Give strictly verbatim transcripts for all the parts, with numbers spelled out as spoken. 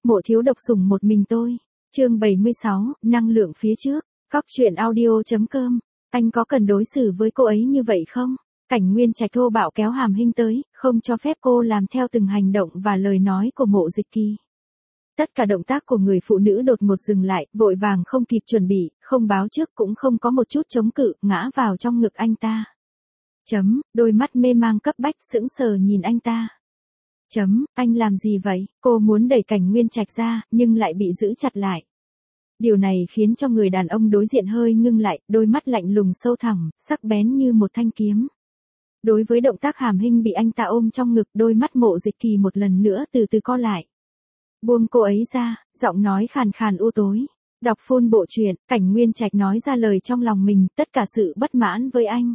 Mộ thiếu độc sủng một mình tôi. Chương bảy mươi sáu, năng lượng phía trước. Cóc truyện audio chấm com. Anh có cần đối xử với cô ấy như vậy không? Cảnh Nguyên Trạch thô bạo kéo Hàm Hinh tới, không cho phép cô làm theo từng hành động và lời nói của Mộ Dịch Kỳ. Tất cả động tác của người phụ nữ đột ngột dừng lại, vội vàng không kịp chuẩn bị, không báo trước cũng không có một chút chống cự, ngã vào trong ngực anh ta. Chấm, đôi mắt mê mang cấp bách sững sờ nhìn anh ta. Chấm, anh làm gì vậy? Cô muốn đẩy Cảnh Nguyên Trạch ra, nhưng lại bị giữ chặt lại. Điều này khiến cho người đàn ông đối diện hơi ngưng lại, đôi mắt lạnh lùng sâu thẳm, sắc bén như một thanh kiếm. Đối với động tác Hàm Hinh bị anh ta ôm trong ngực, đôi mắt Mộ Dịch Kỳ một lần nữa từ từ co lại. Buông cô ấy ra, giọng nói khàn khàn u tối. Đọc phôn bộ truyện, Cảnh Nguyên Trạch nói ra lời trong lòng mình, tất cả sự bất mãn với anh.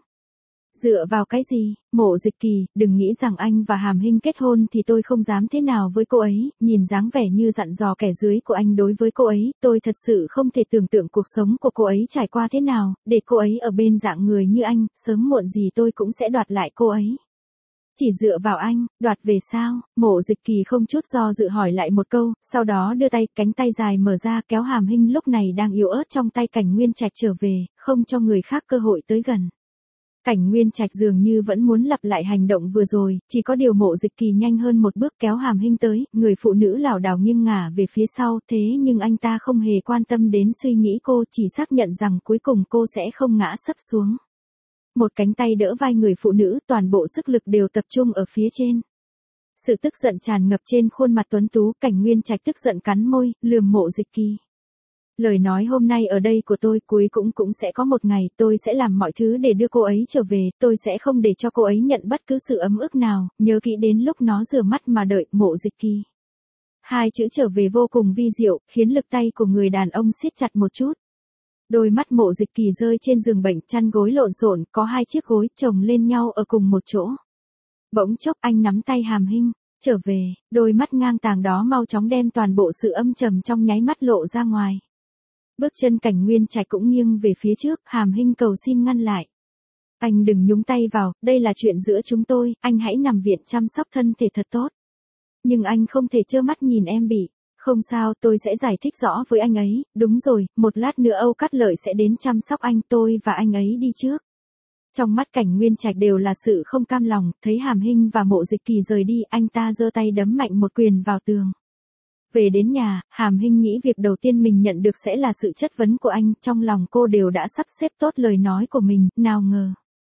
Dựa vào cái gì? Mộ Dịch Kỳ, đừng nghĩ rằng anh và Hàm Hinh kết hôn thì tôi không dám thế nào với cô ấy, nhìn dáng vẻ như dặn dò kẻ dưới của anh đối với cô ấy, tôi thật sự không thể tưởng tượng cuộc sống của cô ấy trải qua thế nào, để cô ấy ở bên dạng người như anh, sớm muộn gì tôi cũng sẽ đoạt lại cô ấy. Chỉ dựa vào anh, đoạt về sao? Mộ Dịch Kỳ không chút do dự hỏi lại một câu, sau đó đưa tay, cánh tay dài mở ra kéo Hàm Hinh lúc này đang yếu ớt trong tay Cảnh Nguyên Trạch trở về, không cho người khác cơ hội tới gần. Cảnh Nguyên Trạch dường như vẫn muốn lặp lại hành động vừa rồi, chỉ có điều Mộ Dịch Kỳ nhanh hơn một bước kéo Hàm Hinh tới, người phụ nữ lảo đảo nghiêng ngả về phía sau, thế nhưng anh ta không hề quan tâm đến suy nghĩ cô, chỉ xác nhận rằng cuối cùng cô sẽ không ngã sấp xuống. Một cánh tay đỡ vai người phụ nữ, toàn bộ sức lực đều tập trung ở phía trên. Sự tức giận tràn ngập trên khuôn mặt tuấn tú, Cảnh Nguyên Trạch tức giận cắn môi, lườm Mộ Dịch Kỳ. Lời nói hôm nay ở đây của tôi cuối cũng cũng sẽ có một ngày, tôi sẽ làm mọi thứ để đưa cô ấy trở về, tôi sẽ không để cho cô ấy nhận bất cứ sự ấm ức nào, nhớ kỹ đến lúc nó rửa mắt mà đợi. Mộ Dịch Kỳ. Hai chữ trở về vô cùng vi diệu, khiến lực tay của người đàn ông siết chặt một chút. Đôi mắt Mộ Dịch Kỳ rơi trên giường bệnh, chăn gối lộn xộn, có hai chiếc gối chồng lên nhau ở cùng một chỗ. Bỗng chốc anh nắm tay Hàm Hinh, trở về, đôi mắt ngang tàng đó mau chóng đem toàn bộ sự âm trầm trong nháy mắt lộ ra ngoài. Bước chân Cảnh Nguyên Trạch cũng nghiêng về phía trước, Hàm Hinh cầu xin ngăn lại. Anh đừng nhúng tay vào, đây là chuyện giữa chúng tôi, anh hãy nằm viện chăm sóc thân thể thật tốt. Nhưng anh không thể trơ mắt nhìn em bị. Không sao, tôi sẽ giải thích rõ với anh ấy, đúng rồi, một lát nữa Âu Cát Lợi sẽ đến chăm sóc anh, tôi và anh ấy đi trước. Trong mắt Cảnh Nguyên Trạch đều là sự không cam lòng, thấy Hàm Hinh và Mộ Dịch Kỳ rời đi, anh ta giơ tay đấm mạnh một quyền vào tường. Về đến nhà, Hàm Hinh nghĩ việc đầu tiên mình nhận được sẽ là sự chất vấn của anh, trong lòng cô đều đã sắp xếp tốt lời nói của mình, nào ngờ.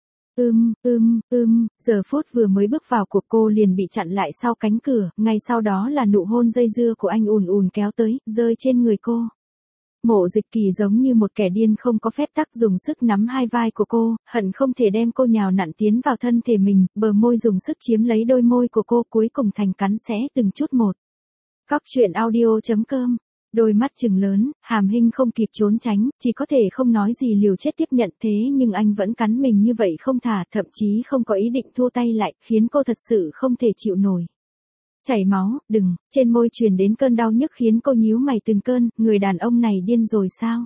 Ưm, ưm, ưm, giờ phút vừa mới bước vào cuộc cô liền bị chặn lại sau cánh cửa, ngay sau đó là nụ hôn dây dưa của anh ùn ùn kéo tới, rơi trên người cô. Mộ Dịch Kỳ giống như một kẻ điên không có phép tắc dùng sức nắm hai vai của cô, hận không thể đem cô nhào nặn tiến vào thân thể mình, bờ môi dùng sức chiếm lấy đôi môi của cô cuối cùng thành cắn xé từng chút một. Cóc truyện audio chấm com. Đôi mắt trừng lớn, Hàm Hinh không kịp trốn tránh, chỉ có thể không nói gì liều chết tiếp nhận, thế nhưng anh vẫn cắn mình như vậy không thả, thậm chí không có ý định thua tay lại, khiến cô thật sự không thể chịu nổi. Chảy máu, đừng, trên môi truyền đến cơn đau nhức khiến cô nhíu mày từng cơn, người đàn ông này điên rồi sao?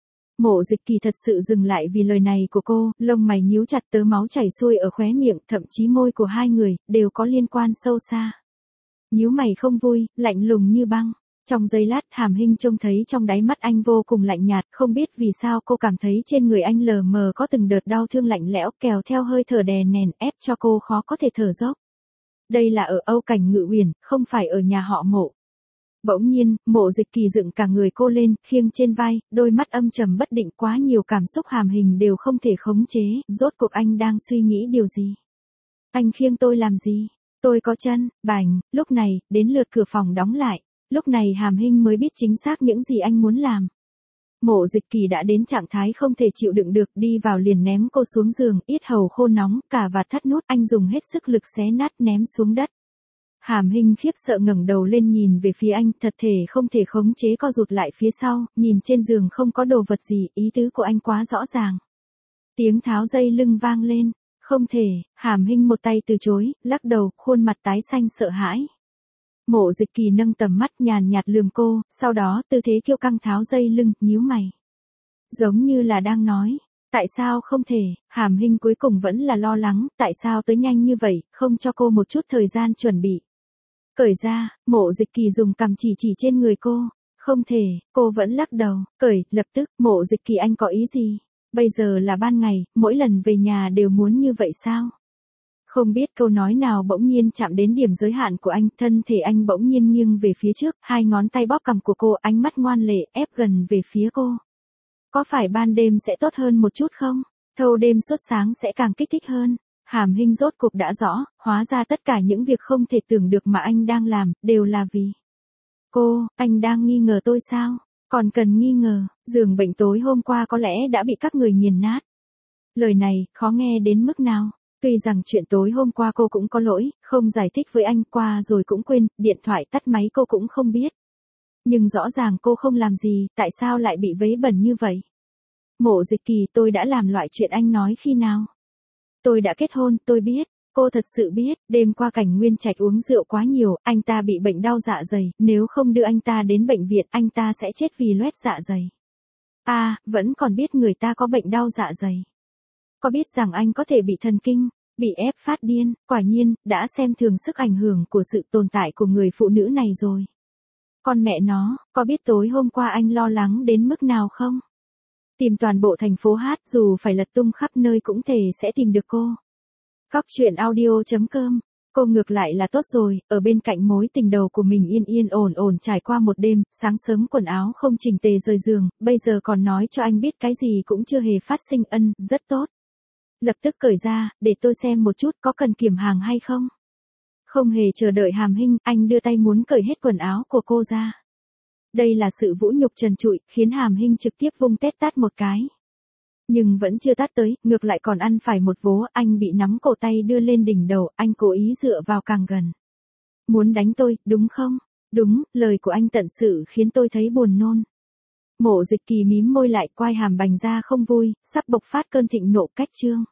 Mộ Dịch Kỳ thật sự dừng lại vì lời này của cô, lông mày nhíu chặt, tớ máu chảy xuôi ở khóe miệng, thậm chí môi của hai người, đều có liên quan sâu xa. Nhíu mày không vui, lạnh lùng như băng. Trong giây lát, Hàm Hinh trông thấy trong đáy mắt anh vô cùng lạnh nhạt, không biết vì sao cô cảm thấy trên người anh lờ mờ có từng đợt đau thương lạnh lẽo, kèo theo hơi thở đè nén ép cho cô khó có thể thở dốc. Đây là ở Âu Cảnh Ngự Uyển, không phải ở nhà họ Mộ. Bỗng nhiên, Mộ Dịch Kỳ dựng cả người cô lên, khiêng trên vai, đôi mắt âm trầm bất định, quá nhiều cảm xúc Hàm Hinh đều không thể khống chế, rốt cuộc anh đang suy nghĩ điều gì? Anh khiêng tôi làm gì? Tôi có chân, bành, lúc này, đến lượt cửa phòng đóng lại. Lúc này Hàm Hinh mới biết chính xác những gì anh muốn làm. Mộ Dịch Kỳ đã đến trạng thái không thể chịu đựng được, đi vào liền ném cô xuống giường, yết hầu khô nóng, cả vạt thắt nút, anh dùng hết sức lực xé nát ném xuống đất. Hàm Hinh khiếp sợ ngẩng đầu lên nhìn về phía anh, thật thể không thể khống chế co rụt lại phía sau, nhìn trên giường không có đồ vật gì, ý tứ của anh quá rõ ràng. Tiếng tháo dây lưng vang lên, không thể, Hàm Hinh một tay từ chối, lắc đầu, khuôn mặt tái xanh sợ hãi. Mộ Dịch Kỳ nâng tầm mắt nhàn nhạt lườm cô, sau đó tư thế kiêu căng tháo dây lưng, nhíu mày. Giống như là đang nói, tại sao không thể, Hàm Hinh cuối cùng vẫn là lo lắng, tại sao tới nhanh như vậy, không cho cô một chút thời gian chuẩn bị. Cởi ra, Mộ Dịch Kỳ dùng cằm chỉ chỉ trên người cô. Không thể, cô vẫn lắc đầu. Cởi, lập tức, Mộ Dịch Kỳ anh có ý gì? Bây giờ là ban ngày, mỗi lần về nhà đều muốn như vậy sao? Không biết câu nói nào bỗng nhiên chạm đến điểm giới hạn của anh, thân thể anh bỗng nhiên nghiêng về phía trước, hai ngón tay bóp cằm của cô, ánh mắt ngoan lệ ép gần về phía cô. Có phải ban đêm sẽ tốt hơn một chút không? Thâu đêm suốt sáng sẽ càng kích thích hơn. Hàm Hinh rốt cuộc đã rõ, hóa ra tất cả những việc không thể tưởng được mà anh đang làm, đều là vì cô. Anh đang nghi ngờ tôi sao? Còn cần nghi ngờ, giường bệnh tối hôm qua có lẽ đã bị các người nghiền nát. Lời này, khó nghe đến mức nào? Tuy rằng chuyện tối hôm qua cô cũng có lỗi, không giải thích với anh, qua rồi cũng quên, điện thoại tắt máy cô cũng không biết. Nhưng rõ ràng cô không làm gì, tại sao lại bị vấy bẩn như vậy? Mộ Dịch Kỳ, tôi đã làm loại chuyện anh nói khi nào? Tôi đã kết hôn, tôi biết. Cô thật sự biết, đêm qua Cảnh Nguyên Trạch uống rượu quá nhiều, anh ta bị bệnh đau dạ dày, nếu không đưa anh ta đến bệnh viện, anh ta sẽ chết vì loét dạ dày. À, vẫn còn biết người ta có bệnh đau dạ dày. Có biết rằng anh có thể bị thần kinh, bị ép phát điên, quả nhiên, đã xem thường sức ảnh hưởng của sự tồn tại của người phụ nữ này rồi. Con mẹ nó, có biết tối hôm qua anh lo lắng đến mức nào không? Tìm toàn bộ thành phố hát, dù phải lật tung khắp nơi cũng thể sẽ tìm được cô. Cóc truyện audio chấm com. Cô ngược lại là tốt rồi, ở bên cạnh mối tình đầu của mình yên yên ổn ổn trải qua một đêm, sáng sớm quần áo không chỉnh tề rời giường, bây giờ còn nói cho anh biết cái gì cũng chưa hề phát sinh, ân, rất tốt. Lập tức cởi ra, để tôi xem một chút có cần kiểm hàng hay không. Không hề chờ đợi Hàm Hinh, anh đưa tay muốn cởi hết quần áo của cô ra. Đây là sự vũ nhục trần trụi, khiến Hàm Hinh trực tiếp vung tét tát một cái. Nhưng vẫn chưa tát tới, ngược lại còn ăn phải một vố, anh bị nắm cổ tay đưa lên đỉnh đầu, anh cố ý dựa vào càng gần. Muốn đánh tôi, đúng không? Đúng, lời của anh tận sự khiến tôi thấy buồn nôn. Mộ Dịch Kỳ mím môi lại, quai hàm bành ra không vui, sắp bộc phát cơn thịnh nộ cách trương.